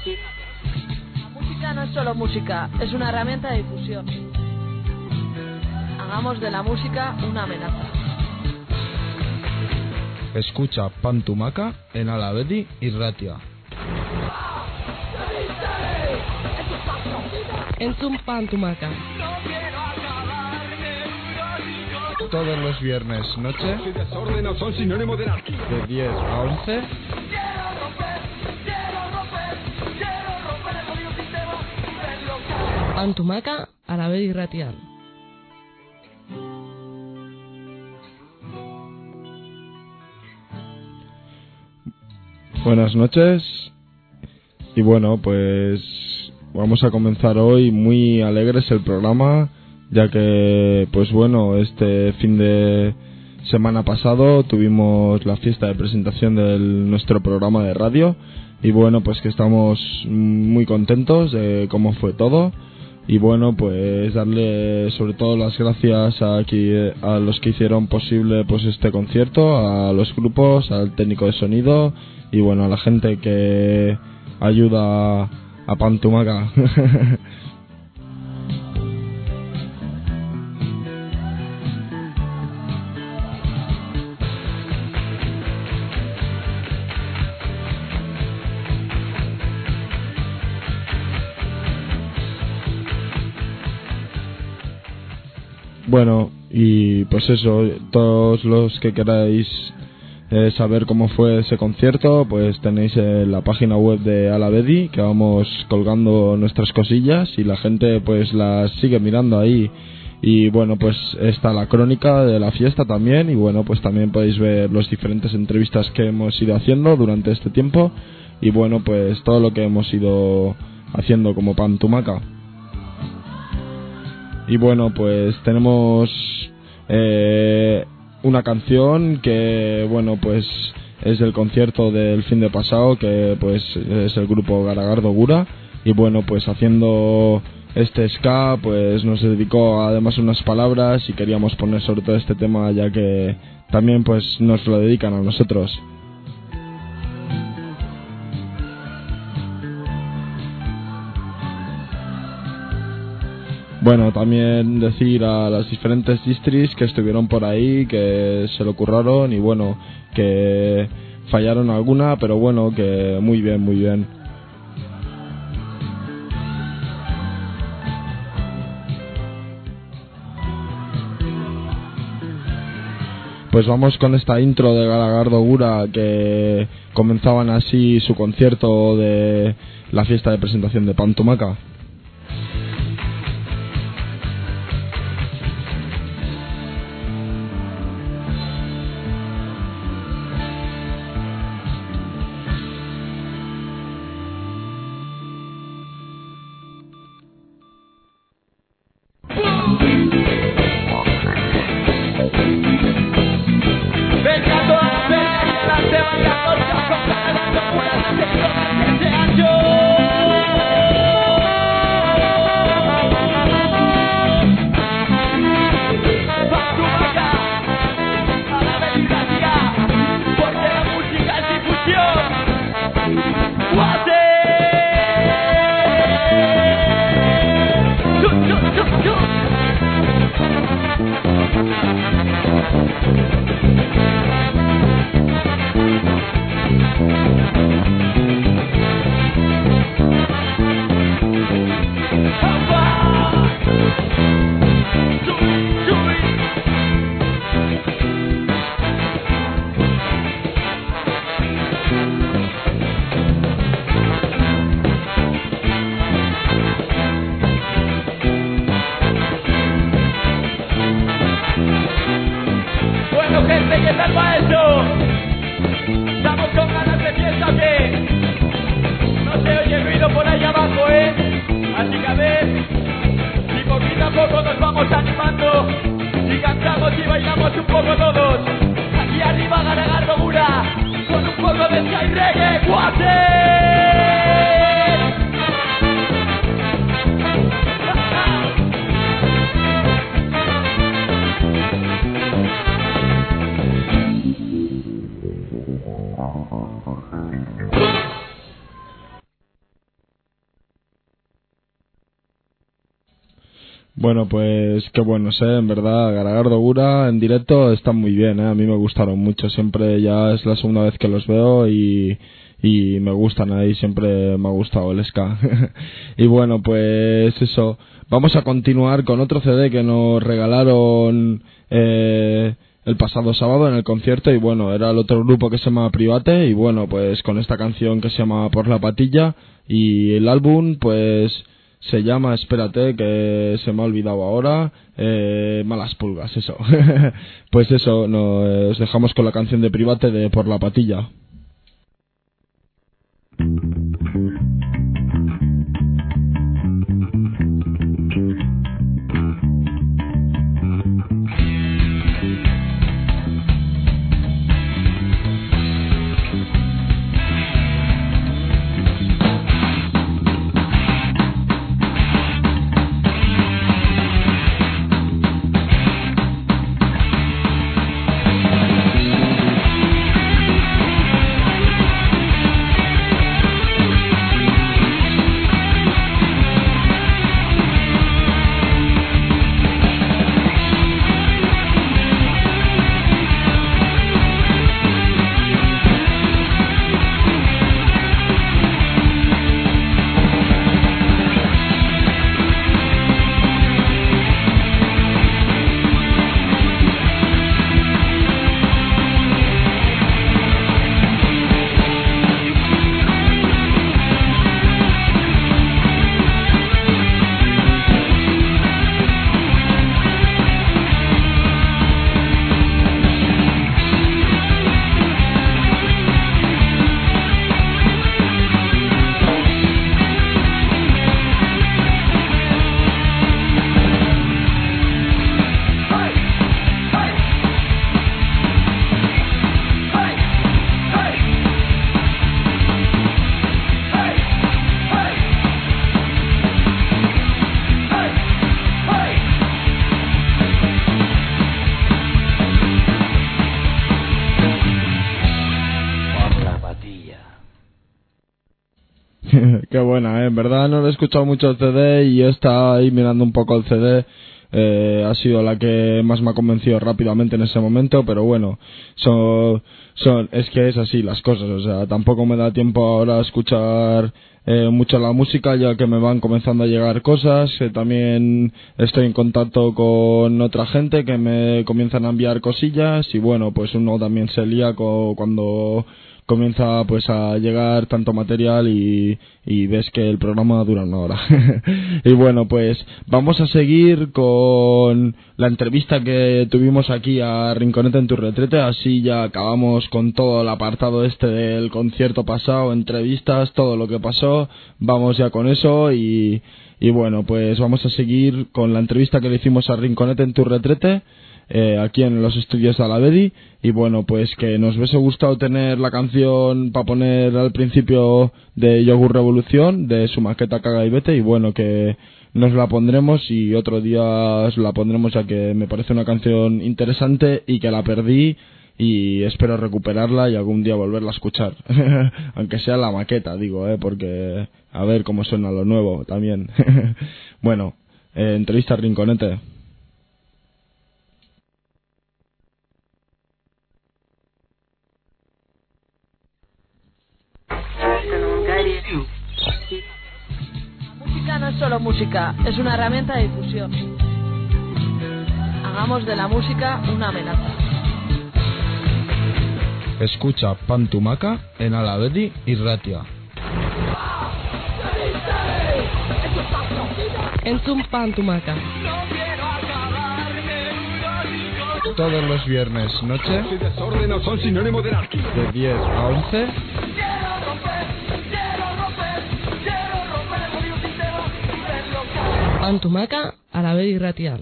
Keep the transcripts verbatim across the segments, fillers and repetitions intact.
La música no es solo música, es una herramienta de difusión. Hagamos de la música una amenaza. Escucha Pantumaca en Alavedi y Ratia. Entzun Pantumaca. Todos los viernes noche son sinónimo de anarquía. de diez a once. Pantumaca Alavedi y Ratia. Buenas noches. Y bueno, pues vamos a comenzar hoy muy alegres el programa, ya que, pues bueno, este fin de semana pasado tuvimos la fiesta de presentación de nuestro programa de radio y bueno, pues que estamos muy contentos de cómo fue todo y bueno, pues darle sobre todo las gracias a, aquí, a los que hicieron posible pues este concierto, a los grupos, al técnico de sonido y bueno, a la gente que ayuda a Pantumaca. Bueno, y pues eso, todos los que queráis eh, saber cómo fue ese concierto, pues tenéis eh, la página web de Alavedi, que vamos colgando nuestras cosillas y la gente pues las sigue mirando ahí. Y bueno, pues está la crónica de la fiesta también y bueno, pues también podéis ver las diferentes entrevistas que hemos ido haciendo durante este tiempo y bueno, pues todo lo que hemos ido haciendo como Pantumaca. Y bueno, pues tenemos eh, una canción que, bueno, pues es del concierto del fin de pasado, que pues es el grupo Garagardo Gura. Y bueno, pues haciendo este ska, pues nos dedicó además unas palabras y queríamos poner sobre todo este tema, ya que también pues nos lo dedican a nosotros. Bueno, también decir a las diferentes distris que estuvieron por ahí, que se lo curraron y bueno, que fallaron alguna, pero bueno, que muy bien, muy bien. Pues vamos con esta intro de Garagardo Gura, que comenzaban así su concierto de la fiesta de presentación de Pantumaca. Bueno, pues qué bueno sé, en verdad, Garagardo Gura en directo están muy bien, ¿eh? A mí me gustaron mucho, siempre ya es la segunda vez que los veo y, y me gustan ahí, siempre me ha gustado el ska. Y bueno, pues eso, vamos a continuar con otro C D que nos regalaron eh, el pasado sábado en el concierto y bueno, era el otro grupo que se llama Private y bueno, pues con esta canción que se llama Por la Patilla y el álbum pues se llama, espérate, que se me ha olvidado ahora, eh, Malas Pulgas, eso. Pues eso, nos dejamos con la canción de Private de Por la Patilla. Qué buena, ¿eh? En verdad no he escuchado mucho el C D y esta ahí mirando un poco el C D eh, ha sido la que más me ha convencido rápidamente en ese momento, pero bueno, son, son, es que es así las cosas, o sea, tampoco me da tiempo ahora a escuchar eh, mucho la música ya que me van comenzando a llegar cosas, eh, también estoy en contacto con otra gente que me comienzan a enviar cosillas y bueno, pues uno también se lía co- cuando comienza pues a llegar tanto material y, y ves que el programa dura una hora. Y bueno, pues vamos a seguir con la entrevista que tuvimos aquí a Rinconete en tu retrete, así ya acabamos con todo el apartado este del concierto pasado, entrevistas, todo lo que pasó, vamos ya con eso y, y bueno, pues vamos a seguir con la entrevista que le hicimos a Rinconete en tu retrete, Eh, aquí en los estudios de Alavedi y bueno, pues que nos hubiese gustado tener la canción para poner al principio de Yogur Revolución de su maqueta Caga y Vete y bueno, que nos la pondremos y otro día os la pondremos ya que me parece una canción interesante y que la perdí y espero recuperarla y algún día volverla a escuchar aunque sea la maqueta, digo, eh, porque a ver cómo suena lo nuevo también. Bueno, eh, entrevista a Rinconete. La música no es solo música, es una herramienta de difusión. Hagamos de la música una amenaza. Escucha Pantumaca en Alavedi y Ratia. Entzun Pantumaca. Todos los viernes noche Si desorden no son sinónimo de anarquía. de diez a once. Pantumaca, Alavedi Ratian.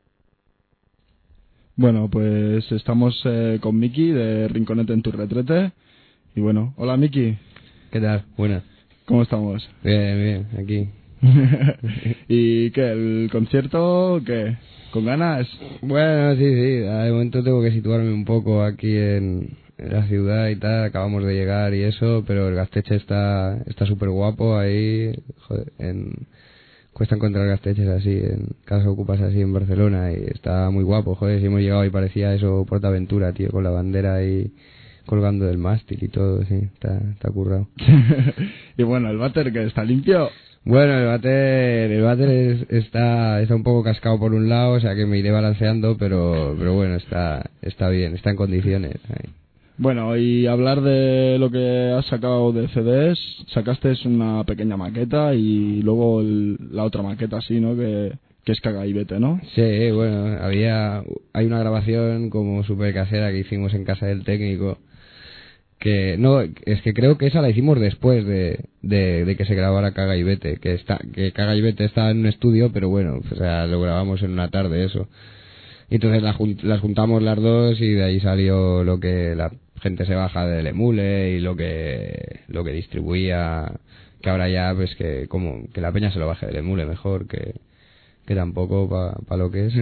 Bueno, pues estamos eh, con Miki de Rinconete en tu retrete. Y bueno, hola Miki, ¿Qué tal? Buenas. ¿cómo estamos? Bien, bien, aquí. ¿Y qué? ¿El concierto? ¿Qué? ¿Con ganas? Bueno, sí, sí. De momento tengo que situarme un poco aquí en, en la ciudad y tal. Acabamos de llegar y eso, pero el Gasteche está está súper guapo ahí, joder, en, cuesta encontrar gasteches así, en casas ocupas así en Barcelona, y está muy guapo, joder, si hemos llegado y parecía eso Portaventura, tío, con la bandera ahí colgando del mástil y todo, sí, está, está currado. Y bueno, el váter que está limpio. Bueno, el váter, el váter es- está, está un poco cascado por un lado, o sea que me iré balanceando, pero, pero bueno, está, está bien, está en condiciones. Ahí. Bueno, y hablar de lo que has sacado de C Ds, sacaste una pequeña maqueta y luego el- la otra maqueta así, ¿no? Que, que es Caga y Vete, ¿no? Sí, bueno, había, hay una grabación como súper casera que hicimos en casa del técnico, que no, es que creo que esa la hicimos después de, de, de que se grabara Caga y Vete, que está, que Caga y Vete está en un estudio, pero bueno, o sea, lo grabamos en una tarde eso. Y entonces las, jun- las juntamos las dos y de ahí salió lo que la gente se baja del emule y lo que lo que distribuía, que ahora ya pues que como que la peña se lo baje del emule mejor, que que tampoco para pa lo que es.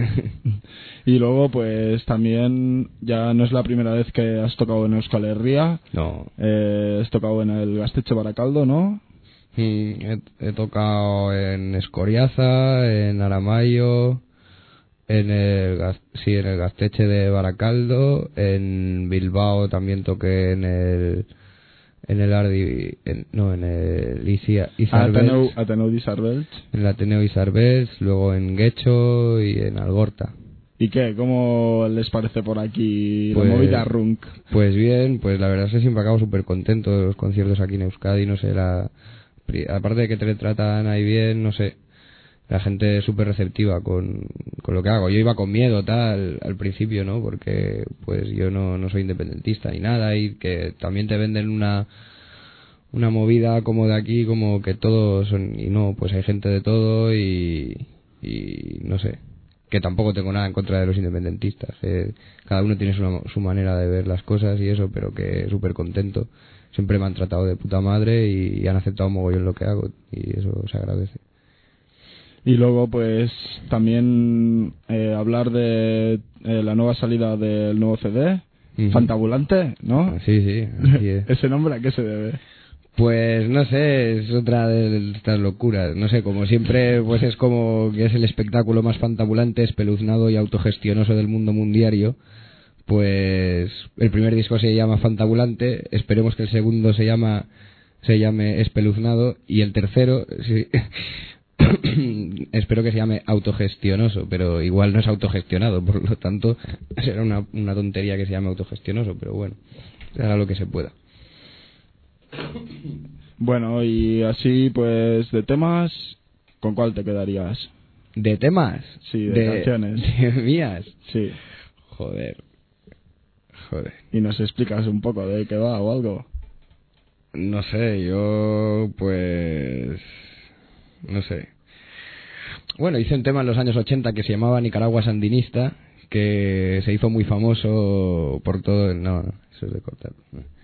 Y luego, pues también, ya no es la primera vez que has tocado en Euskal Herria. No. Eh, has tocado en el Gaztetxe Baracaldo, ¿no? Mm, he, he tocado en Escoriaza, en Aramayo, en el Gas- sí, en el Gaztetxe de Baracaldo, en Bilbao también toqué en el en el Ardi, en- no, en el Isia- Isarbels, Ateneu, Ateneu d'Isarbels. en el Ateneo Isarbels, luego en Guecho y en Algorta. ¿Y qué? ¿Cómo les parece por aquí Pues- la movida Runk? Pues bien, pues la verdad es que siempre acabo súper contento de los conciertos aquí en Euskadi, no sé, la pri- aparte de que te le tratan ahí bien, no sé, la gente es súper receptiva con, con lo que hago. Yo iba con miedo tal al principio, ¿no? Porque pues yo no, no soy independentista ni nada, y que también te venden una una movida como de aquí, como que todos son, y no, pues hay gente de todo y, y no sé, que tampoco tengo nada en contra de los independentistas, eh, cada uno tiene su, su manera de ver las cosas y eso, pero que súper contento, siempre me han tratado de puta madre y, y han aceptado mogollón lo que hago y eso se agradece. Y luego, pues, también eh, hablar de eh, la nueva salida del nuevo C D, Ujú. Fantabulante, ¿no? Sí, sí, así es. ¿Ese nombre a qué se debe? Pues no sé, es otra de estas locuras. No sé, como siempre, pues es como que es el espectáculo más fantabulante, espeluznado y autogestionoso del mundo mundiario. Pues el primer disco se llama Fantabulante, esperemos que el segundo se llama se llame Espeluznado y el tercero sí, espero que se llame Autogestionoso, pero igual no es autogestionado, por lo tanto será una, una tontería que se llame autogestionoso, pero bueno, será lo que se pueda. Bueno, y así, pues, de temas, ¿con cuál te quedarías? ¿De temas? Sí, de canciones. ¿De mías? Sí. Joder. Joder. Y nos explicas un poco de qué va o algo. No sé, yo pues... No sé. Bueno, hice un tema en los años ochenta que se llamaba Nicaragua Sandinista, que se hizo muy famoso por todo... No, no, eso es de cortar.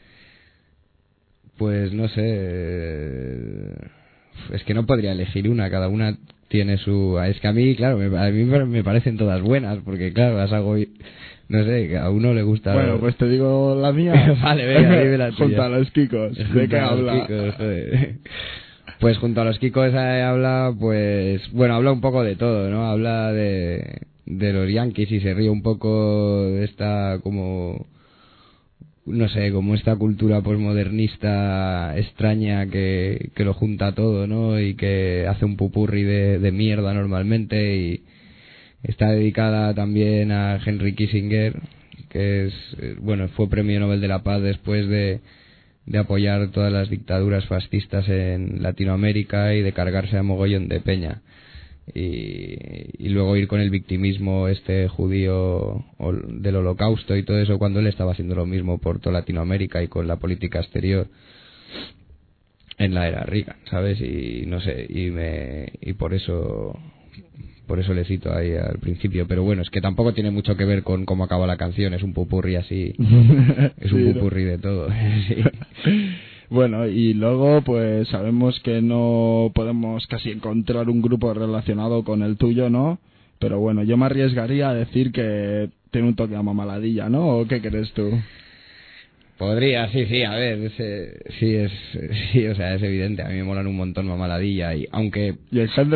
Pues no sé... Es que no podría elegir una, cada una tiene su... Es que a mí, claro, me, a mí me parecen todas buenas, porque claro, las hago... No sé, a uno le gusta... Bueno, pues te digo la mía. Vale, venga, dime la tuya. Junto a los Kikos. ¿De Junto qué a los habla? Kikos, joder. Pues junto a los Kikos eh, habla, pues... Bueno, habla un poco de todo, ¿no? Habla de, de los Yankees y se ríe un poco de esta como... No sé, como esta cultura posmodernista extraña que, que lo junta todo, ¿no? Y que hace un pupurri de, de mierda normalmente y... Está dedicada también a Henry Kissinger, que es, bueno, fue premio Nobel de la Paz después de, de apoyar todas las dictaduras fascistas en Latinoamérica y de cargarse a mogollón de peña. Y, y luego ir con el victimismo este judío del holocausto y todo eso, cuando él estaba haciendo lo mismo por toda Latinoamérica y con la política exterior en la era Reagan, ¿sabes? Y no sé, y me y por eso... Por eso le cito ahí al principio, pero bueno, es que tampoco tiene mucho que ver con cómo acaba la canción, es un pupurri así, es un Sí, pupurri de todo. Sí. Bueno, y luego pues sabemos que no podemos casi encontrar un grupo relacionado con el tuyo, ¿no? Pero bueno, yo me arriesgaría a decir que tiene un toque a mamaladilla, ¿no? ¿O qué crees tú? Podría, sí, sí, a ver, ese, sí, es, sí, o sea, es evidente, a mí me molan un montón Mamaladilla, y aunque... Y Engendro, ¿no?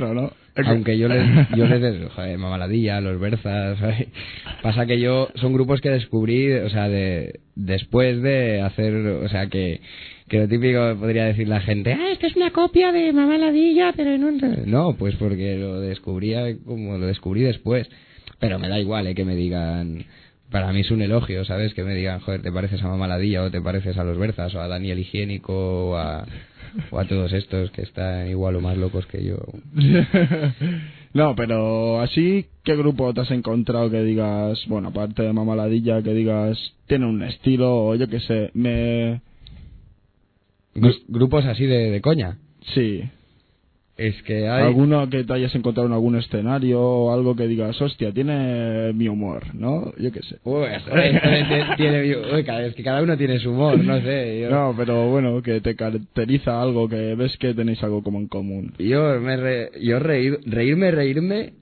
Aunque yo les, yo les, joder, Mamaladilla, Los Berzas, ¿sabes? Pasa que yo, son grupos que descubrí, o sea, de, después de hacer, o sea, que, que lo típico podría decir la gente, ah, esto es una copia de Mamaladilla, pero en un... No, pues porque lo descubría como lo descubrí después. Pero me da igual, eh, que me digan... Para mí es un elogio, ¿sabes? Que me digan, joder, te pareces a Mamaladilla o te pareces a Los Berzas o a Daniel Higiénico o a, o a todos estos que están igual o más locos que yo. No, pero así, ¿qué grupo te has encontrado que digas, bueno, aparte de Mamaladilla, que digas, tiene un estilo o yo qué sé, me... Gru- grupos así de, de coña. Sí. Es que hay... ¿Alguno que te hayas encontrado en algún escenario o algo que digas, hostia, tiene mi humor, ¿no? Yo qué sé. Uy, joder, tiene, uy, cada, es que cada uno tiene su humor, no sé. Yo, no, pero bueno, que te caracteriza algo, que ves que tenéis algo como en común. Yo, me re, yo reír, reírme, reírme...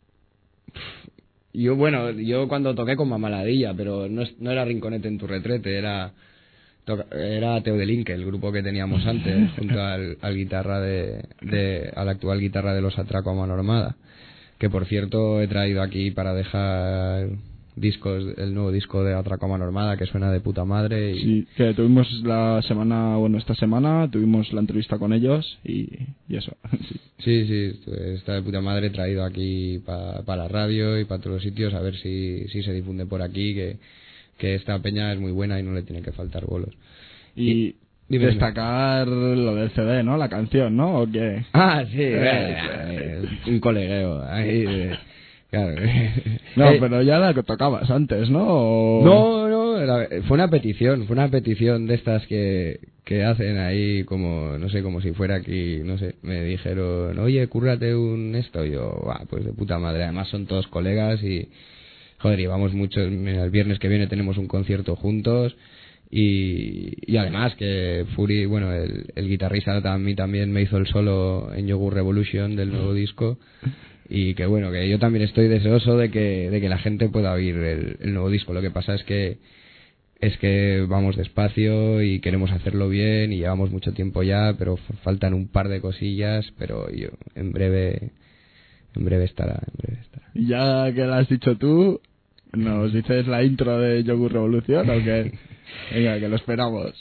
Yo, bueno, yo cuando toqué con Mamaladilla, pero no, no era Rinconete en tu retrete, era... Era Teo de Linke, el grupo que teníamos antes, junto al, al guitarra de, de, a la actual guitarra de Los Atraco a Mano Armada, que por cierto he traído aquí para dejar discos, el nuevo disco de Atraco a Mano Armada, que suena de puta madre. Y... Sí, que tuvimos la semana, bueno, esta semana tuvimos la entrevista con ellos y, y eso. Sí, sí, sí, está de puta madre, traído aquí para pa la radio y para todos los sitios, a ver si, si se difunde por aquí, que que esta peña es muy buena y no le tiene que faltar bolos. Y, y destacar lo del C D, ¿no? La canción, ¿no? ¿O qué? Ah, sí, eh, eh, un colegueo. Ahí, eh, claro. No, eh, pero ya la tocabas antes, ¿no? ¿O... No, no, era, fue una petición, fue una petición de estas que, que hacen ahí como, no sé, como si fuera aquí, no sé, me dijeron, oye, cúrrate un esto, y yo, ah, pues de puta madre, además son todos colegas y... Joder, llevamos mucho, el viernes que viene tenemos un concierto juntos y, y además que Fury, bueno, el, el guitarrista a mí también me hizo el solo en Yogur Revolution del nuevo disco y que bueno, que yo también estoy deseoso de que, de que la gente pueda oír el, el nuevo disco. Lo que pasa es que es que vamos despacio y queremos hacerlo bien y llevamos mucho tiempo ya, pero faltan un par de cosillas, pero yo en breve, en breve estará, en breve estará. Y ya que lo has dicho tú, ¿nos dices la intro de Yogur Revolución o qué? Venga, que lo esperamos.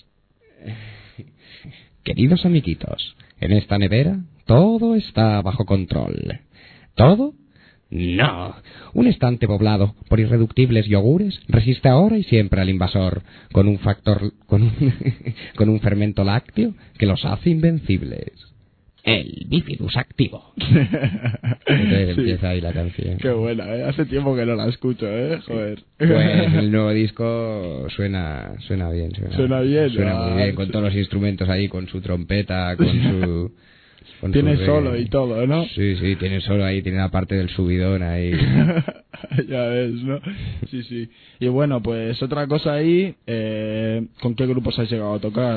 Queridos amiguitos, en esta nevera todo está bajo control. ¿Todo? No. Un estante poblado por irreductibles yogures resiste ahora y siempre al invasor, con un factor, con un, con un fermento lácteo que los hace invencibles. El bifidus activo. Entonces Sí. empieza ahí la canción. Qué buena, ¿eh? Hace tiempo que no la escucho, ¿eh? Joder. Pues el nuevo disco suena suena bien. Suena, Suena bien, Suena ah, muy bien, con sí. todos los instrumentos ahí, con su trompeta, con su... con Tiene su solo reggae. y todo, ¿no? Sí, sí, tiene solo ahí, tiene la parte del subidón ahí. Ya ves, ¿no? Sí, sí. Y bueno, pues otra cosa ahí, eh, ¿con qué grupos has llegado a tocar?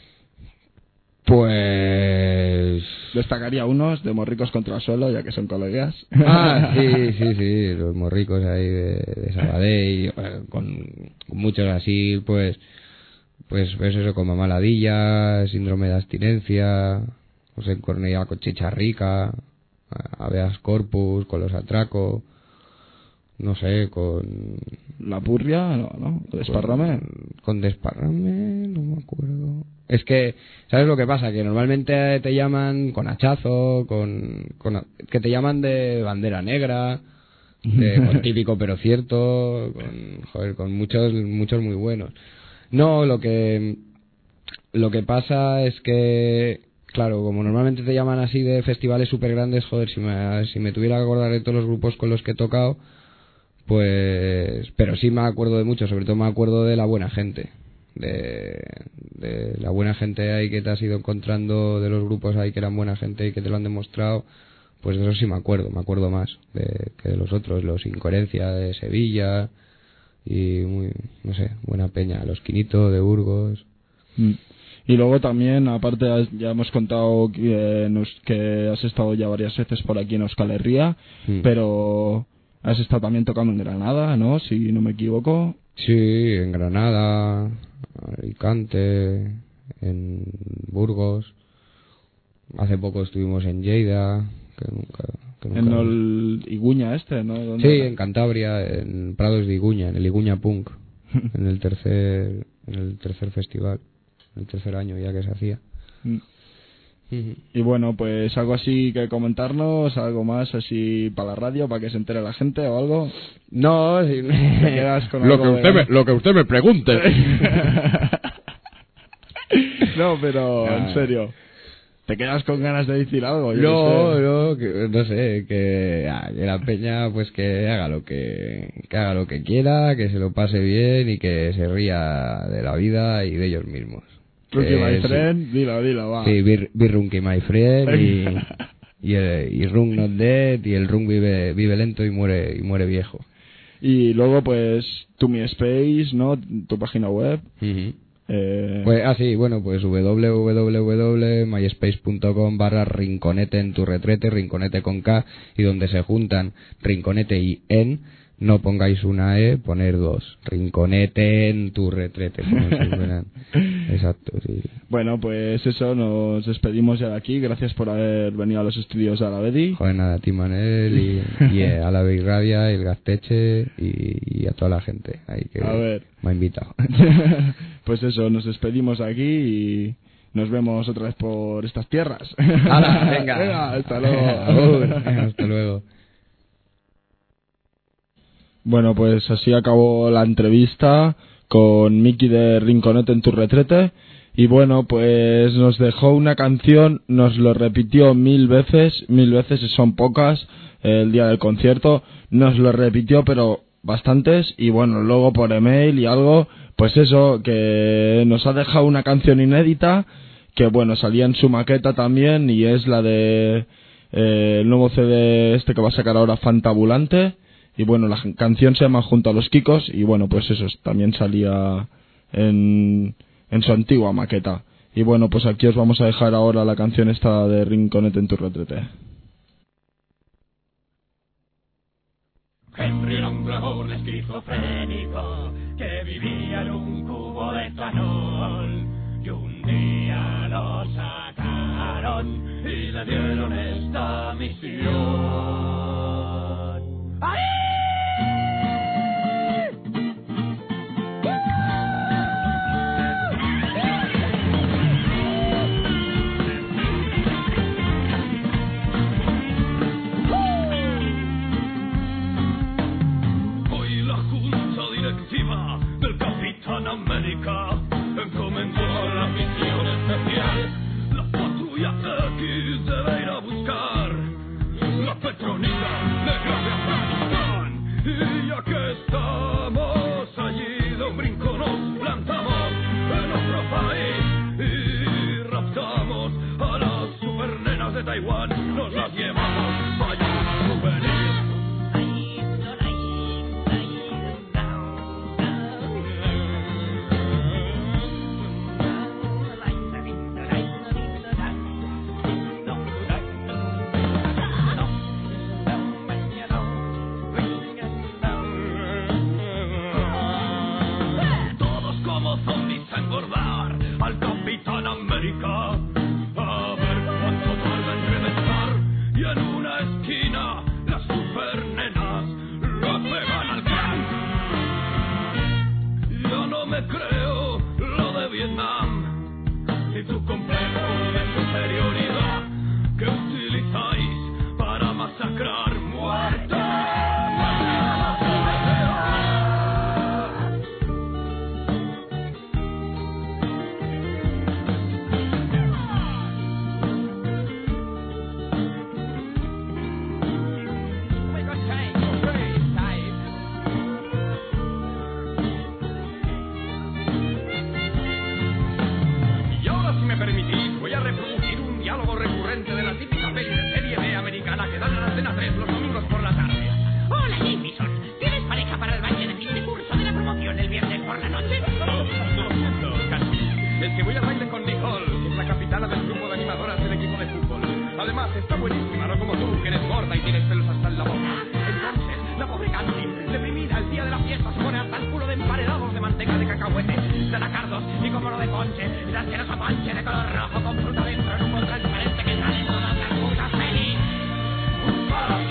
Pues... Destacaría unos de Morricos contra el Suelo, ya que son colegas. Ah, sí, sí, sí, los morricos ahí de, de Sabadell, eh, con, con muchos así, pues, pues, pues eso, con Mamaladilla, Síndrome de Abstinencia, José Cornellá con Chicharrica, Habeas Corpus, con Los Atraco, no sé, con... La Purria, no, ¿no? Desparrame. Con, con Desparrame, no me acuerdo. Es que, ¿sabes lo que pasa? Que normalmente te llaman con hachazo, con, con que te llaman de bandera negra, de, con típico pero cierto, con, joder, con muchos, muchos muy buenos. No, lo que, lo que pasa es que, claro, como normalmente te llaman así de festivales súper grandes, joder, si me, si me tuviera que acordar de todos los grupos con los que he tocado, pues, pero sí me acuerdo de mucho, sobre todo me acuerdo de La Buena Gente. De, de la buena gente ahí que te has ido encontrando, de los grupos ahí que eran buena gente y que te lo han demostrado, pues de eso sí me acuerdo, me acuerdo más de, que de los otros, los Incoherencia de Sevilla y muy, no sé, buena peña, los Quinito de Burgos. Mm. Y luego también, aparte, has- ya hemos contado que, nos, que has estado ya varias veces por aquí en Euskal Herria, Mm. pero has estado también tocando en Granada, ¿no? Si no me equivoco. Sí, en Granada, Alicante, en Burgos. Hace poco estuvimos en Lleida, que nunca, que nunca... En el Iguña este, ¿no? ¿Dónde Sí, era? en Cantabria, en Prados de Iguña, en el Iguña Punk, en el tercer en el tercer festival, en el tercer año ya que se hacía. Mm. Y bueno, pues algo así que comentarnos, algo más así para la radio, para que se entere la gente o algo. No, si... Te quedas con lo, algo que usted de- me, lo que usted me pregunte. No, pero Ah. en serio, ¿te quedas con ganas de decir algo? Yo No, qué sé. no, que, no sé, que, ah, que la peña pues que haga lo que, que haga lo que quiera, que se lo pase bien y que se ría de la vida y de ellos mismos. Rookie Que my sí. friend, dilo, dilo, va. Sí, be, be Runky my friend y, y, el, y Rung not dead y el Rung vive, vive lento y muere y muere viejo. Y luego pues tu MySpace, ¿no? Tu página web. Ujú. Eh, Pues, ah, sí, bueno, pues www.myspace.com barra rinconete en tu retrete, rinconete con K, y donde se juntan rinconete y en, no pongáis una E, poner dos. Rinconete en tu retrete, como si fueran. Exacto, sí. Bueno, pues eso, nos despedimos ya de aquí. Gracias por haber venido a los estudios de Alavedi. Joder, nada, a ti Manel y, y eh, a la Big Rabia y el Gasteche y, y a toda la gente ahí que A ver. me ha invitado. Pues eso, nos despedimos aquí y nos vemos otra vez por estas tierras. ¡Hala, venga! Venga, hasta luego. Agur, hasta luego. Bueno, pues así acabó la entrevista con Miki de Rinconete en tu retrete. Y bueno, pues nos dejó una canción, nos lo repitió mil veces, mil veces, son pocas, el día del concierto. Nos lo repitió, pero bastantes. Y bueno, luego por email y algo, pues eso, que nos ha dejado una canción inédita, que bueno, salía en su maqueta también, y es la de eh, el nuevo C D este que va a sacar ahora, Fantabulante. Y bueno, la canción se llama Junto a los Kikos, y bueno, pues eso también salía en, en su antigua maqueta. Y bueno, pues aquí os vamos a dejar ahora la canción esta de Rinconete en tu retrete. Henry era un dragón esquizofrénico que vivía en un cubo de etanol, y un día lo sacaron y le dieron esta misión. ¡Ahí! Hoy la junta directiva del Capitán América encomendó a la misión especial. La patrulla X debe ir a buscar la Petronila negra de Afganistán. Y ya que estamos allí de un brinco nos plantamos en otro país y raptamos a las supernenas de Taiwán. Nos las llevamos para allá a souvenir. Todos como zombies a engordar al Capitán América, a ver cuánto tarda en reventar. Y en una esquina las supernenas lo pegan al clan. Yo no me creo lo de Vietnam y tu complejo de superioridad que utilizáis para masacrar muertos. Y ahora, si me permitís, voy a reproducir un diálogo recurrente de la típica peli de serie B americana que dan en la Antena tres los domingos por la tarde. Hola, Jameson. ¿Tienes pareja para el baile de fin de curso de la promoción el viernes por la noche? Oh, lo siento, casi. Es que voy al baile con Nicole, que es la capitana del grupo de animadoras del equipo de fútbol. Además, está buenísima, no como tú, que eres gorda y tienes pelos hasta en la boca. Entonces, la pobre Candy, deprimida el día de la fiesta, se pone hasta el culo de emparedados de manteca de cacahuete, de anacardos y como no de ponche, el asqueroso ponche de color rojo con fruta dentro en un bol transparente que sale en todas las putas pelis.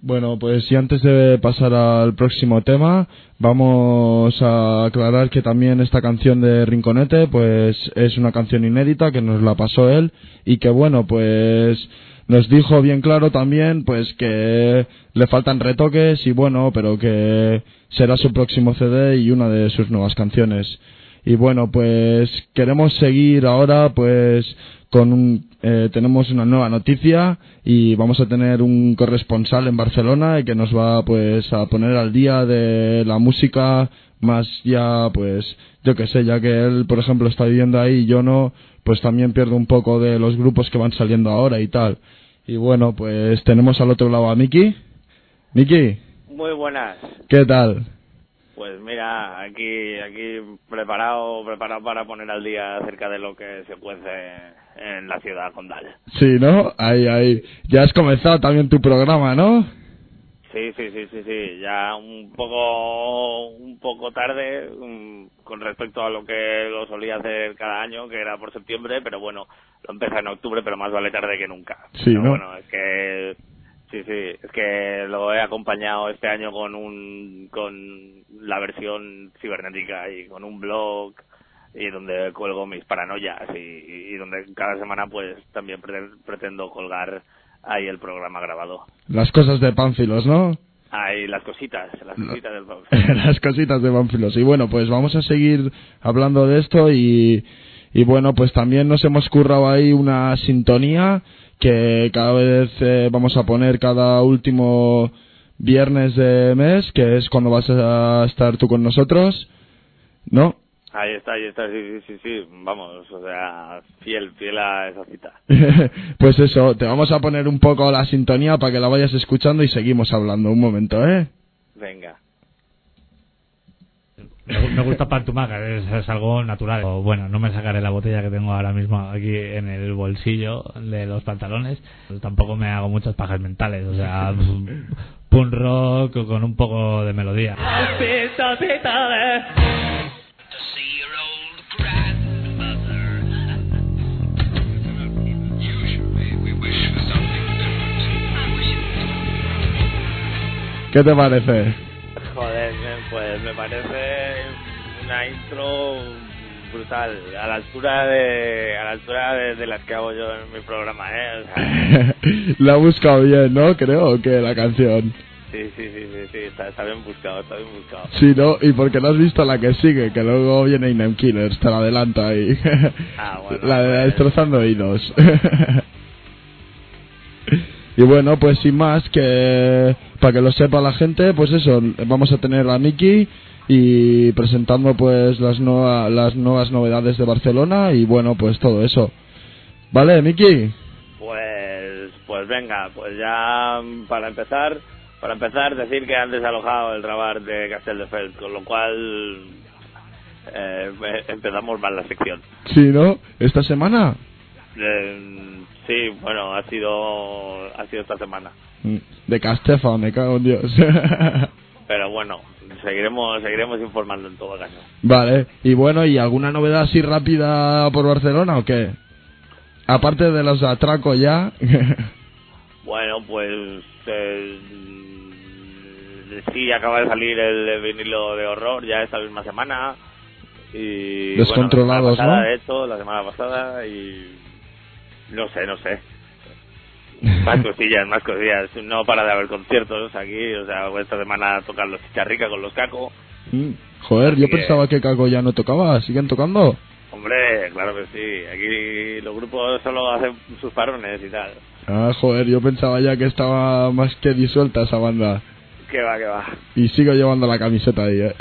Bueno, pues y antes de pasar al próximo tema, vamos a aclarar que también esta canción de Rinconete, pues es una canción inédita que nos la pasó él y que bueno, pues nos dijo bien claro también, pues que le faltan retoques y bueno, pero que será su próximo C D y una de sus nuevas canciones. Y bueno, pues queremos seguir ahora, pues con un, eh, tenemos una nueva noticia y vamos a tener un corresponsal en Barcelona y que nos va pues a poner al día de la música más ya pues yo que sé, ya que él por ejemplo está viviendo ahí y yo no, pues también pierdo un poco de los grupos que van saliendo ahora y tal. Y bueno, pues tenemos al otro lado a Miki. Miki, muy buenas. ¿Qué tal? Pues mira, aquí aquí preparado preparado para poner al día acerca de lo que se cuece en la ciudad condal. Sí, ¿no? Ahí, ahí. Ya has comenzado también tu programa, ¿no? Sí, sí, sí, sí, sí. Ya un poco un poco tarde um, con respecto a lo que lo solía hacer cada año, que era por septiembre, pero bueno, lo empecé en octubre, pero más vale tarde que nunca. Sí, pero ¿no? Bueno, es que sí, sí, es que lo he acompañado este año con un con la versión cibernética y con un blog y donde cuelgo mis paranoias y, y donde cada semana pues también pretendo colgar ahí el programa grabado. Las cosas de Pánfilos, ¿no? Ahí las cositas, las cositas del Pánfilos. Las cositas de Pánfilos. Y bueno, pues vamos a seguir hablando de esto y, y bueno, pues también nos hemos currado ahí una sintonía que cada vez eh, vamos a poner cada último viernes de mes, que es cuando vas a estar tú con nosotros, ¿no? Ahí está, ahí está, sí, sí, sí, sí, vamos, o sea, fiel, fiel a esa cita. Pues eso, te vamos a poner un poco la sintonía para que la vayas escuchando y seguimos hablando un momento, ¿eh? Venga. Me, me gusta Pantumaca, es, es algo natural. O, bueno, no me sacaré la botella que tengo ahora mismo aquí en el bolsillo de los pantalones. Tampoco me hago muchas pajas mentales, o sea, punk rock con un poco de melodía. ¿Qué te parece? Joder, pues me parece una intro brutal, a la altura de a la altura de, de las que hago yo en mi programa, ¿eh? O sea, la ha buscado bien, ¿no? Creo que la canción. Sí, sí, sí, sí, sí, está, está bien buscado, está bien buscado. Sí, ¿no? Y porque no has visto la que sigue, que luego viene Inem Killers, te la adelanto ahí. Ah, bueno. La de pues... Destrozando Oídos. Y bueno, pues sin más, que para que lo sepa la gente, pues eso, vamos a tener a Miki y presentando pues las, nueva, las nuevas novedades de Barcelona y bueno, pues todo eso. ¿Vale, Miki? Pues, pues venga, pues ya para empezar, para empezar decir que han desalojado el Rabar de Castelldefels, con lo cual eh, empezamos mal la sección. Sí, ¿no? ¿Esta semana? Eh, sí, bueno, ha sido ha sido esta semana. De Castefa, me cago en Dios. Pero bueno, seguiremos seguiremos informando en todo caso. Vale, y bueno, ¿y alguna novedad así rápida por Barcelona o qué? Aparte de los atracos ya. Bueno, pues eh, sí, acaba de salir el vinilo de horror ya esta misma semana. Y Descontrolados, bueno, la semana pasada, ¿no? de hecho, la semana pasada y no sé, no sé. Más cosillas, más cosillas. No para de haber conciertos aquí, o sea, esta semana tocan los Chicharrica con los Caco. Mm, joder, Así yo que... pensaba que Caco ya no tocaba, ¿siguen tocando? Hombre, claro que sí. Aquí los grupos solo hacen sus parones y tal. Ah, joder, yo pensaba ya que estaba más que disuelta esa banda. Que va, que va. Y sigo llevando la camiseta ahí, ¿eh?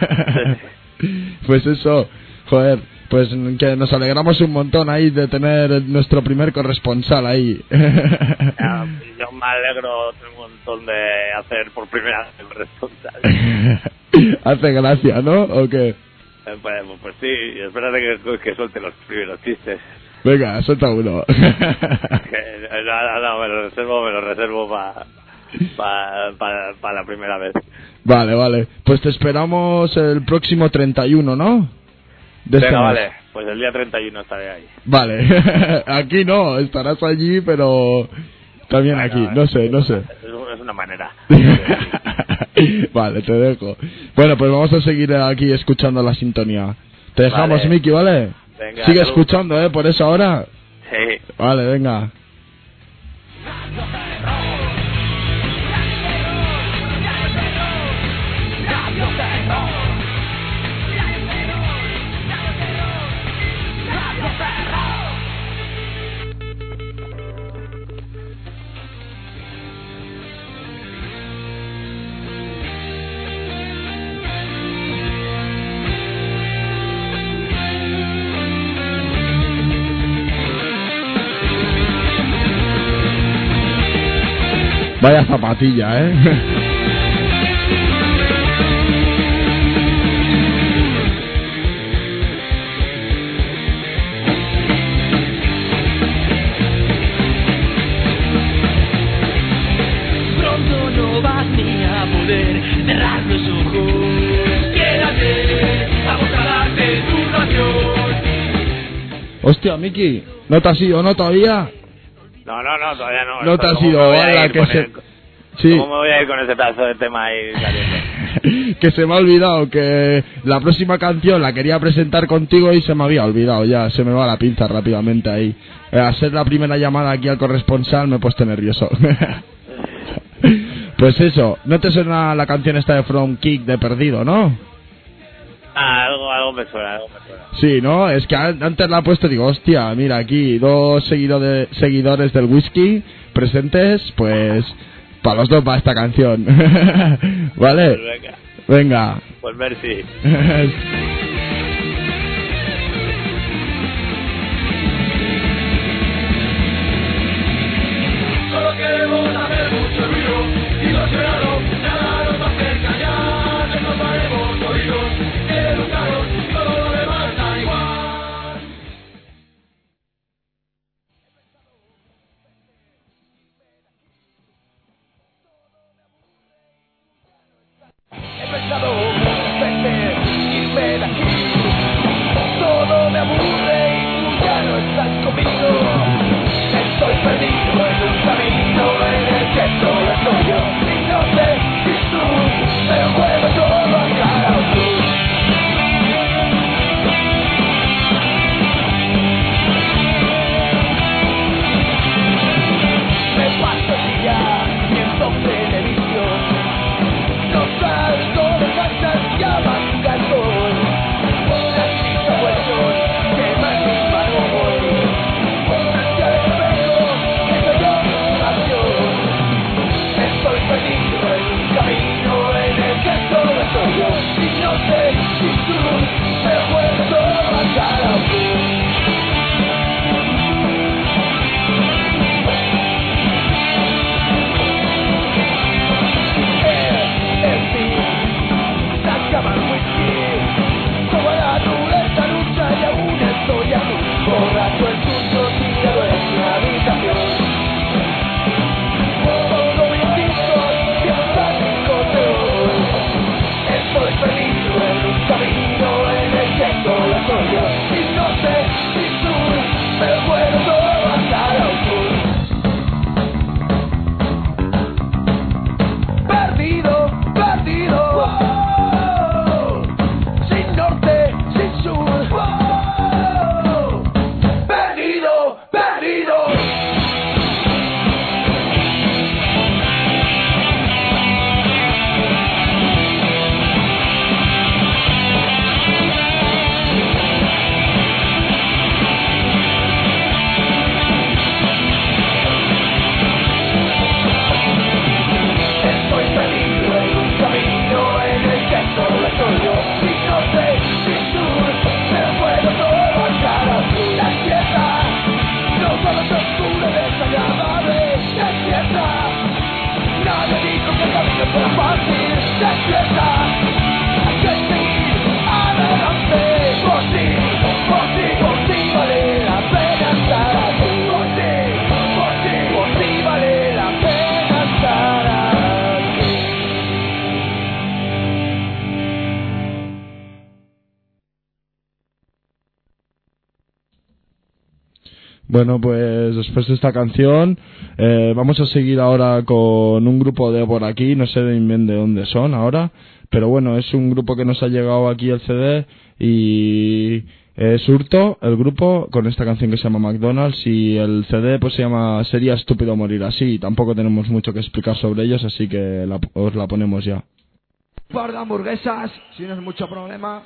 Pues eso, joder, pues que nos alegramos un montón ahí de tener nuestro primer corresponsal ahí. Ya, yo me alegro un montón de hacer por primera vez el corresponsal. Hace gracia, ¿no? ¿O qué? Eh, pues, pues sí, espérate que, que suelte los primeros chistes. Venga, suelta uno. Que, no, no, me lo reservo, me lo reservo para pa, pa, pa la primera vez. Vale, vale. Pues te esperamos el próximo treinta y uno, ¿no? De Venga, este vale. mes. Pues el día treinta y uno estaré ahí. Vale. Aquí no, estarás allí, pero También Bueno, aquí, no sé, no sé. Es una manera. Vale, te dejo. Bueno, pues vamos a seguir aquí escuchando la sintonía. Te dejamos, Vale. Miki, ¿vale? Venga, Sigue salud. escuchando, ¿eh? Por eso ahora. Sí. Vale, venga. Vaya zapatilla, ¿eh? Pronto no vas ni a poder cerrar los ojos. Quédate, vamos a darte tu ración. Hostia, Miki, ¿no te has ido, no, todavía? No, no, no, todavía no. No te has ¿Cómo ido, me voy a ala, ir que con se... el- Sí. ¿Cómo me voy a ir con ese pedazo de tema ahí caliente? Que se me ha olvidado que la próxima canción la quería presentar contigo y se me había olvidado ya, se me va la pinza rápidamente ahí. Eh, a ser la primera llamada aquí al corresponsal me he puesto nervioso. Pues eso, ¿no te suena la canción esta de From Kick de Perdido, no? Ah, algo, algo me suena, algo me suena. Sí, ¿no? Es que an- antes la he puesto y digo, hostia, mira aquí, dos seguidores, seguidores del whisky presentes, pues para los dos va esta canción. Pues ¿Vale? venga, Venga. pues merci. Solo queremos hacer mucho ruido y no suenarlo, nada nos va a hacer callar. Nos haremos oídos, educados, todo lo demás da igual. He pensado muchas veces irme de Bueno, pues después de esta canción eh, vamos a seguir ahora con un grupo de por aquí, no sé bien de dónde son ahora, pero bueno, es un grupo que nos ha llegado aquí el C D y es Hurto, el grupo, con esta canción que se llama McDonald's, y el C D pues se llama Sería estúpido morir así. Tampoco tenemos mucho que explicar sobre ellos, así que la, os la ponemos ya. Un par de hamburguesas, si no es mucho problema.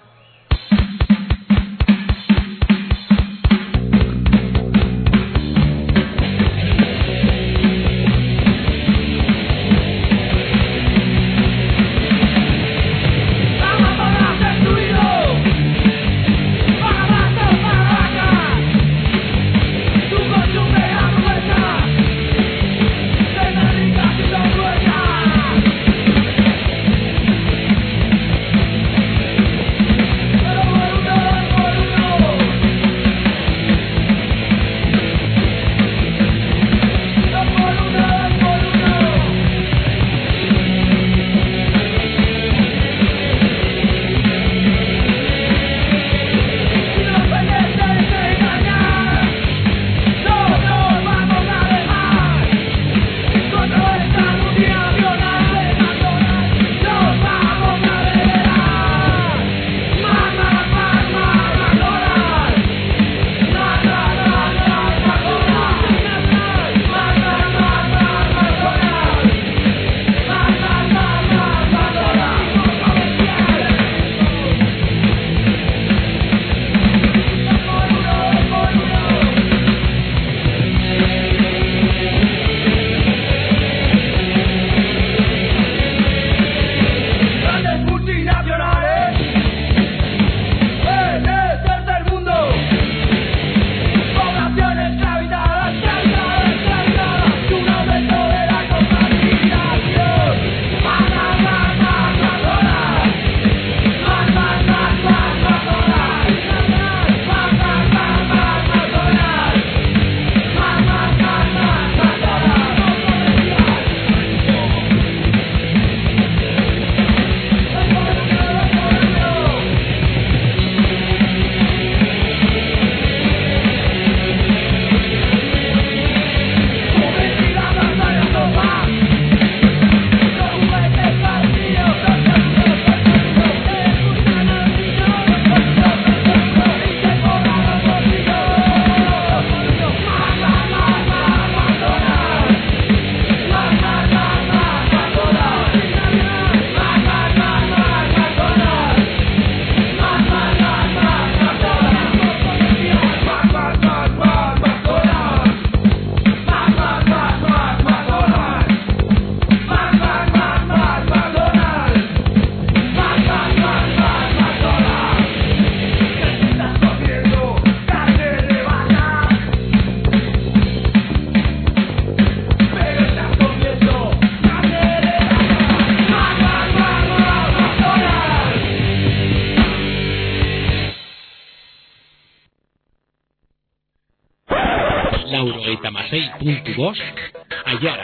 laurogeita hamasei puntu bost Aiara,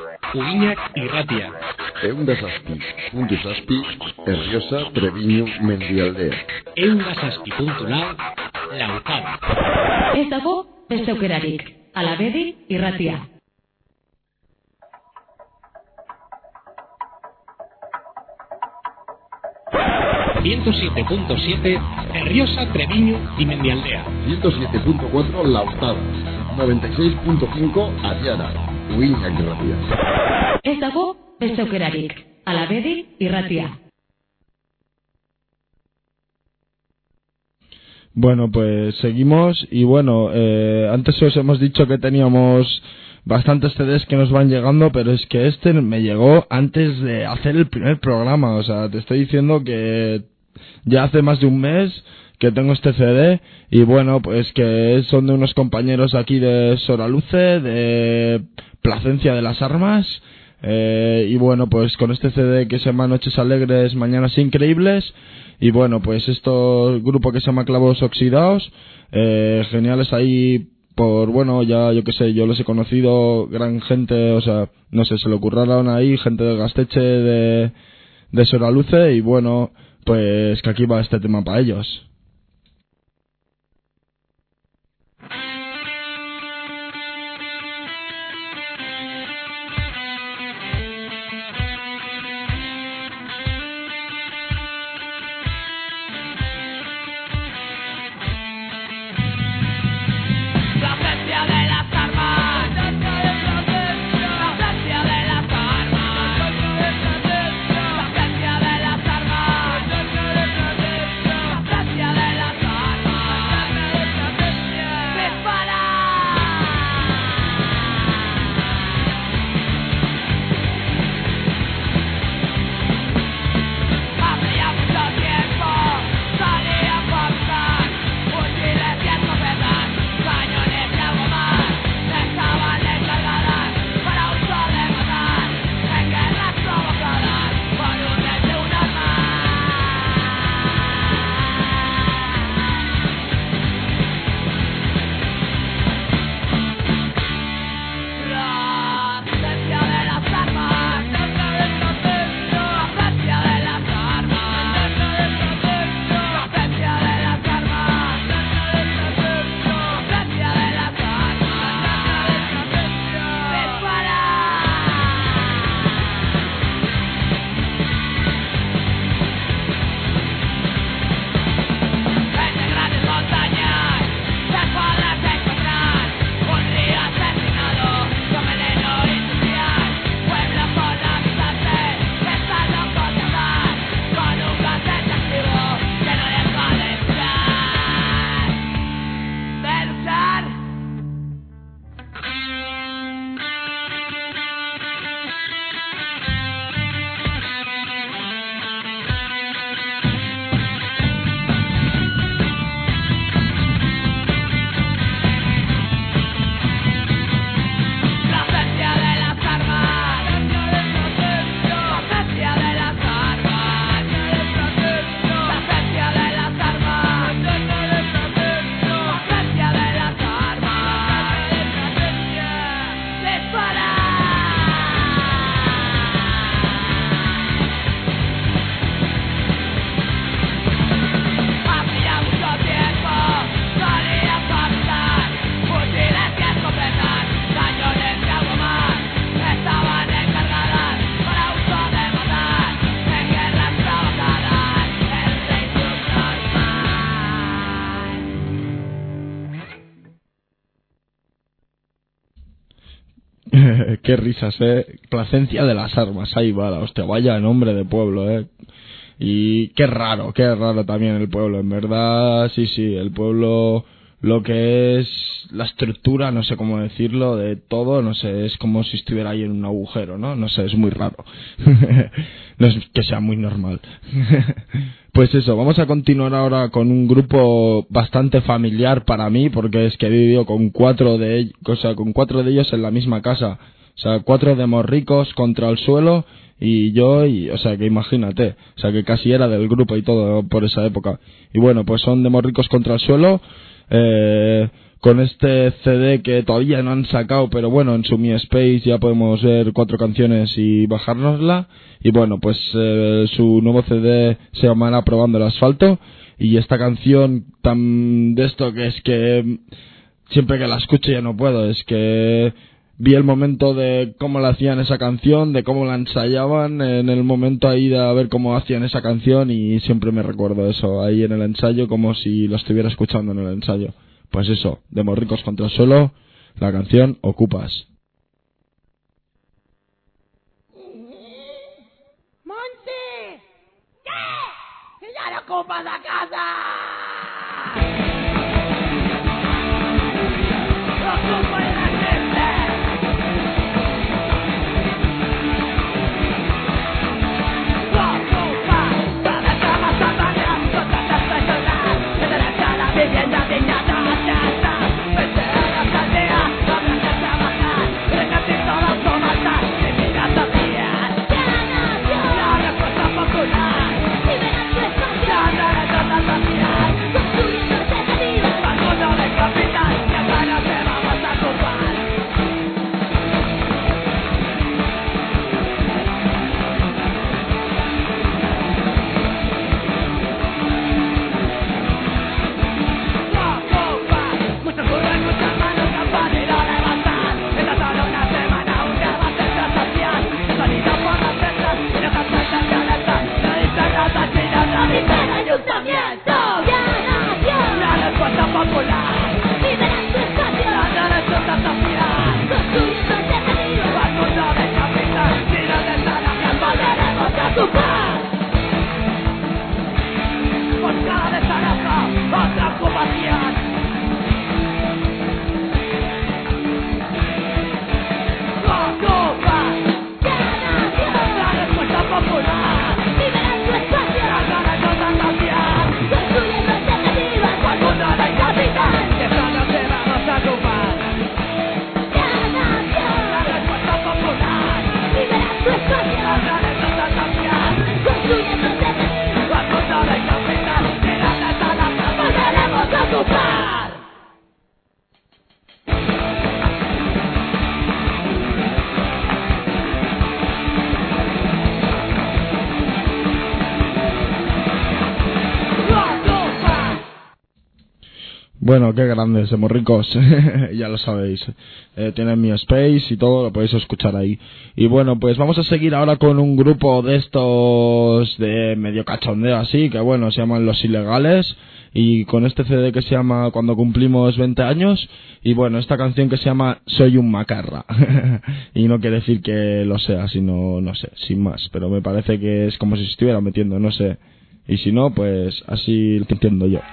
Uinak irratia. Eunda zazpi puntu zazpi Errioxa, Treviño, Mendialdea. Eunda zazpi puntu lau Laukada. Ez dago beste aukerarik. Alabedi irratia. ciento siete punto siete Errioxa, Treviño y Mendialdea. ciento siete punto cuatro Laukada. noventa y seis punto cinco Aiara, Uinak irratia. Ez dago beste aukerarik. Alabedi irratia. Bueno, pues seguimos y bueno, eh, antes os hemos dicho que teníamos bastantes C Ds que nos van llegando, pero es que este me llegó antes de hacer el primer programa, o sea, te estoy diciendo que ya hace más de un mes que tengo este C D y bueno, pues que son de unos compañeros aquí de Soraluce, de Placencia de las Armas, eh, y bueno, pues con este C D que se llama Noches Alegres, Mañanas Increíbles. Y bueno, pues esto, grupo que se llama Clavos Oxidados, eh, geniales ahí por, bueno, ya yo qué sé, yo los he conocido, gran gente, o sea, no sé, se lo curraron ahí, gente de Gasteche, de, de Soraluce, y bueno, pues que aquí va este tema para ellos. Qué risas, eh. Plasencia de las Armas, ahí va la hostia, vaya nombre de pueblo, eh. Y qué raro, qué raro también el pueblo, en verdad, sí, sí, el pueblo, lo que es la estructura, no sé cómo decirlo, de todo, no sé, es como si estuviera ahí en un agujero, ¿no? No sé, es muy raro. No es que sea muy normal. Pues eso, vamos a continuar ahora con un grupo bastante familiar para mí, porque es que he vivido con cuatro de ellos, o sea, con cuatro de ellos en la misma casa. O sea, cuatro de morricos contra el suelo y yo, y, o sea, que imagínate, o sea, que casi era del grupo y todo por esa época. Y bueno, pues son de morricos contra el suelo, eh, con este C D que todavía no han sacado, pero bueno, en su MySpace ya podemos ver cuatro canciones y bajárnosla. Y bueno, pues eh, su nuevo C D se llamará Probando el Asfalto, y esta canción tan de esto que es que siempre que la escucho ya no puedo, es que vi el momento de cómo la hacían esa canción, de cómo la ensayaban, en el momento ahí de ver cómo hacían esa canción, y siempre me recuerdo eso, ahí en el ensayo, como si lo estuviera escuchando en el ensayo. Pues eso, de Morricos contra el suelo, la canción Ocupas. ¡Monty! ¿Qué? ¡Que ya no ocupas la casa! ¡Ocupa la gente! ¡Ocupa! ¡Toda cama zapatea! ¡Toda casa solar! ¡Desde la sala vivienda de nada! Bueno, qué grandes, de Morricos, ya lo sabéis. Eh, tienen mi space y todo, lo podéis escuchar ahí. Y bueno, pues vamos a seguir ahora con un grupo de estos de medio cachondeo así, que bueno, se llaman Los Ilegales, y con este C D que se llama Cuando cumplimos veinte años, y bueno, esta canción que se llama Soy un macarra. Y no quiere decir que lo sea, sino, no sé, sin más, pero me parece que es como si se estuviera metiendo, no sé. Y si no, pues así lo entiendo yo.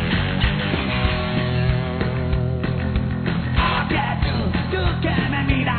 Tú que me miras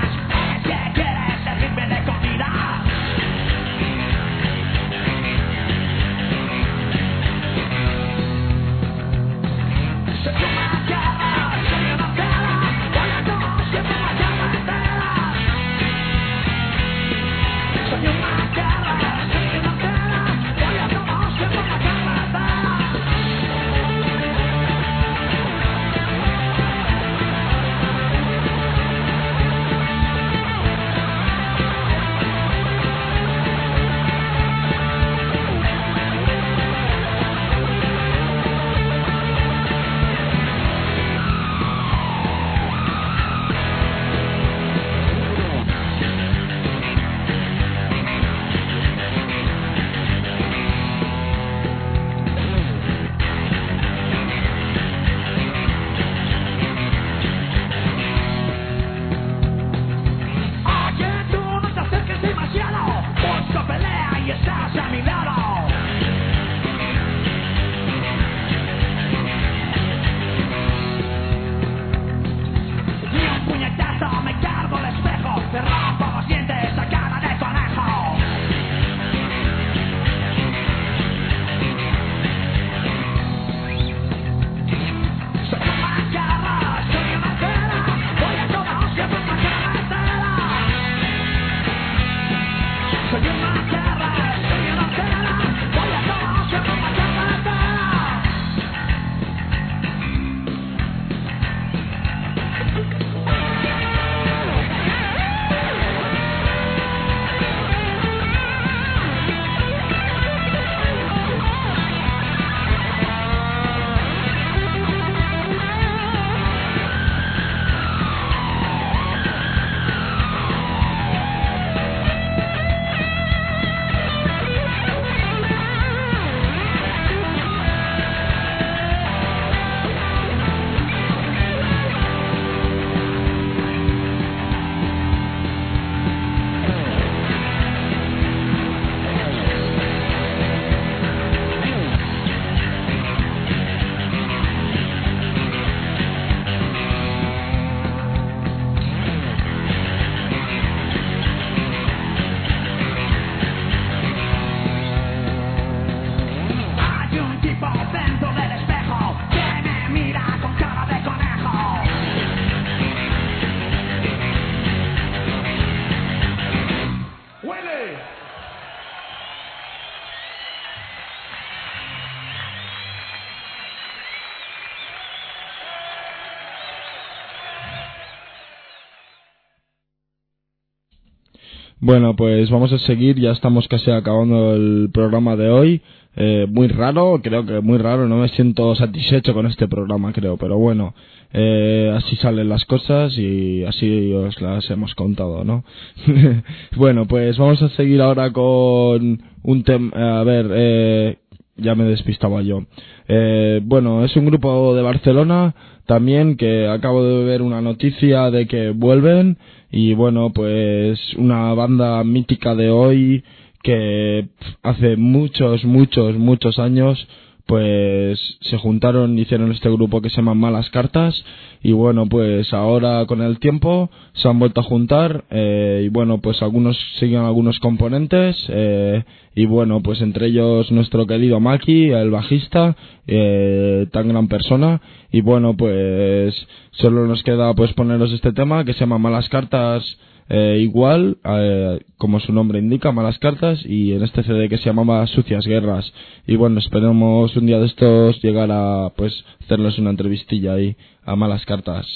Bueno, pues vamos a seguir, ya estamos casi acabando el programa de hoy. Eh, muy raro, creo que muy raro, no me siento satisfecho con este programa, creo, pero bueno, eh, así salen las cosas y así os las hemos contado, ¿no? Bueno, pues vamos a seguir ahora con un tema, a ver, eh, ya me despistaba yo. Eh, bueno, es un grupo de Barcelona también que acabo de ver una noticia de que vuelven y bueno, pues una banda mítica de hoy que hace muchos, muchos, muchos años pues se juntaron y hicieron este grupo que se llama Malas Cartas y bueno, pues ahora con el tiempo se han vuelto a juntar eh, y bueno, pues algunos siguen algunos componentes eh, y bueno, pues entre ellos nuestro querido Maki, el bajista, eh, tan gran persona y bueno, pues solo nos queda pues poneros este tema que se llama Malas Cartas. Eh, igual, eh, como su nombre indica, Malas Cartas, y en este C D que se llamaba Sucias Guerras. Y bueno, esperemos un día de estos llegar a, pues, hacerles una entrevistilla ahí a Malas Cartas.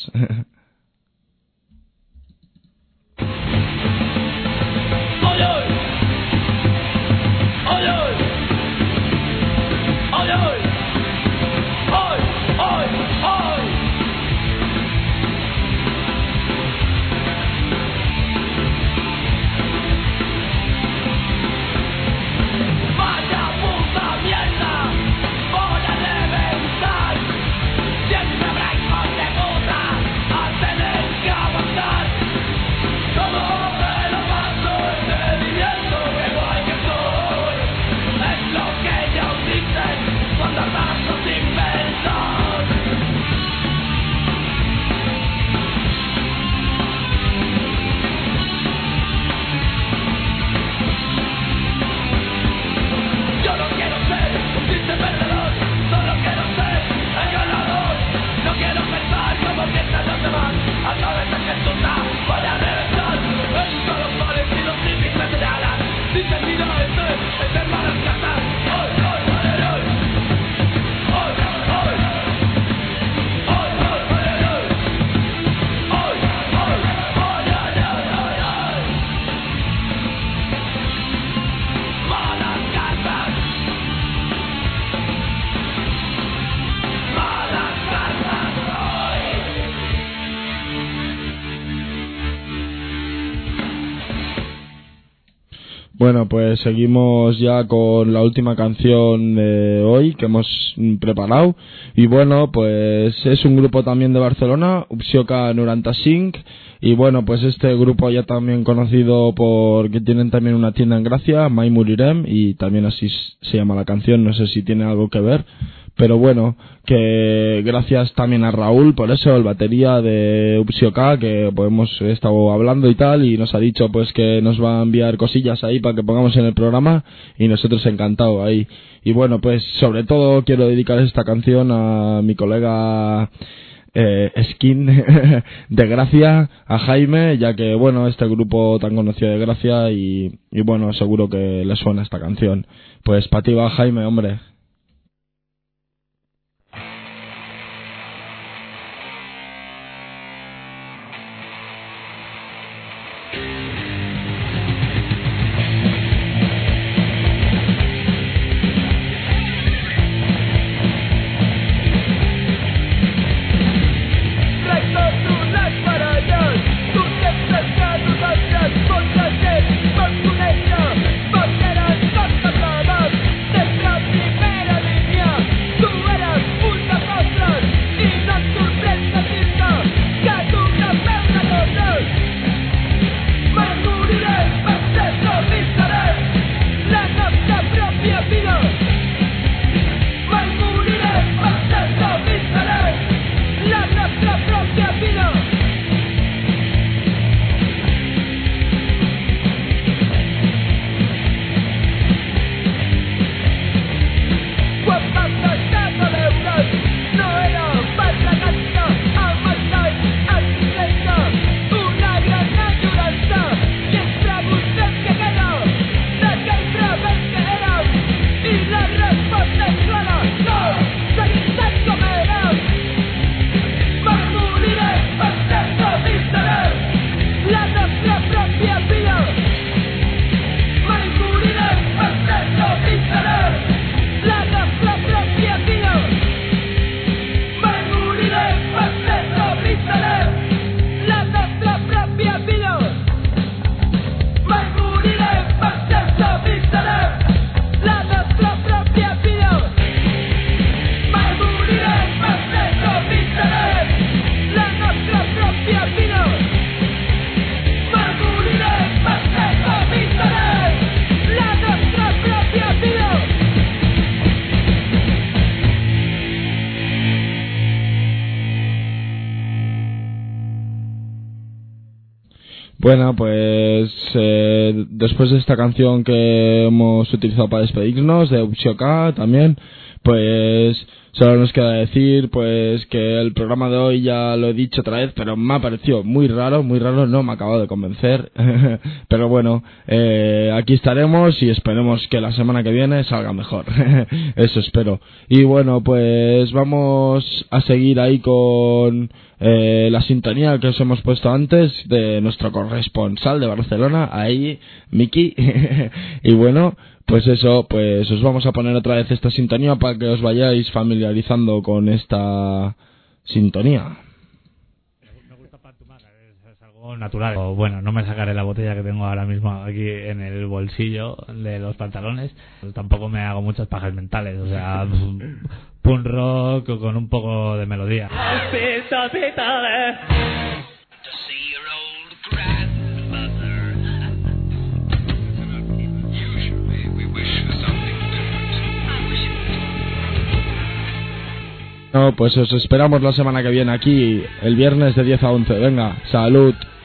Bueno, pues seguimos ya con la última canción de hoy que hemos preparado. Y bueno, pues es un grupo también de Barcelona, Upsioka Nurantasink. Y bueno, pues este grupo ya también conocido porque tienen también una tienda en Gracia, Mai Murirem, y también así se llama la canción, no sé si tiene algo que ver. Pero bueno, que gracias también a Raúl, por eso, el batería de Upsioka, que pues hemos estado hablando y tal, y nos ha dicho pues que nos va a enviar cosillas ahí para que pongamos en el programa, y nosotros encantados ahí. Y bueno, pues sobre todo quiero dedicar esta canción a mi colega eh, Skin de Gracia, a Jaime, ya que bueno, este grupo tan conocido de Gracia, y, y bueno, seguro que le suena esta canción. Pues para ti va, Jaime, hombre. Bueno, pues eh, después de esta canción que hemos utilizado para despedirnos, de Upsioka también, pues solo nos queda decir pues que el programa de hoy ya lo he dicho otra vez, pero me ha parecido muy raro, muy raro, no me ha acabado de convencer, pero bueno, eh, aquí estaremos y esperemos que la semana que viene salga mejor, eso espero. Y bueno, pues vamos a seguir ahí con eh, la sintonía que os hemos puesto antes de nuestro corresponsal de Barcelona, ahí Miki, y bueno, pues eso, pues os vamos a poner otra vez esta sintonía para que os vayáis familiarizando con esta sintonía. Me gusta Pantumaca, es, es algo natural. O, bueno, no me sacaré la botella que tengo ahora mismo aquí en el bolsillo de los pantalones. Tampoco me hago muchas pajas mentales, o sea, punk rock con un poco de melodía. No, pues os esperamos la semana que viene aquí, el viernes de diez a once. Venga, salud.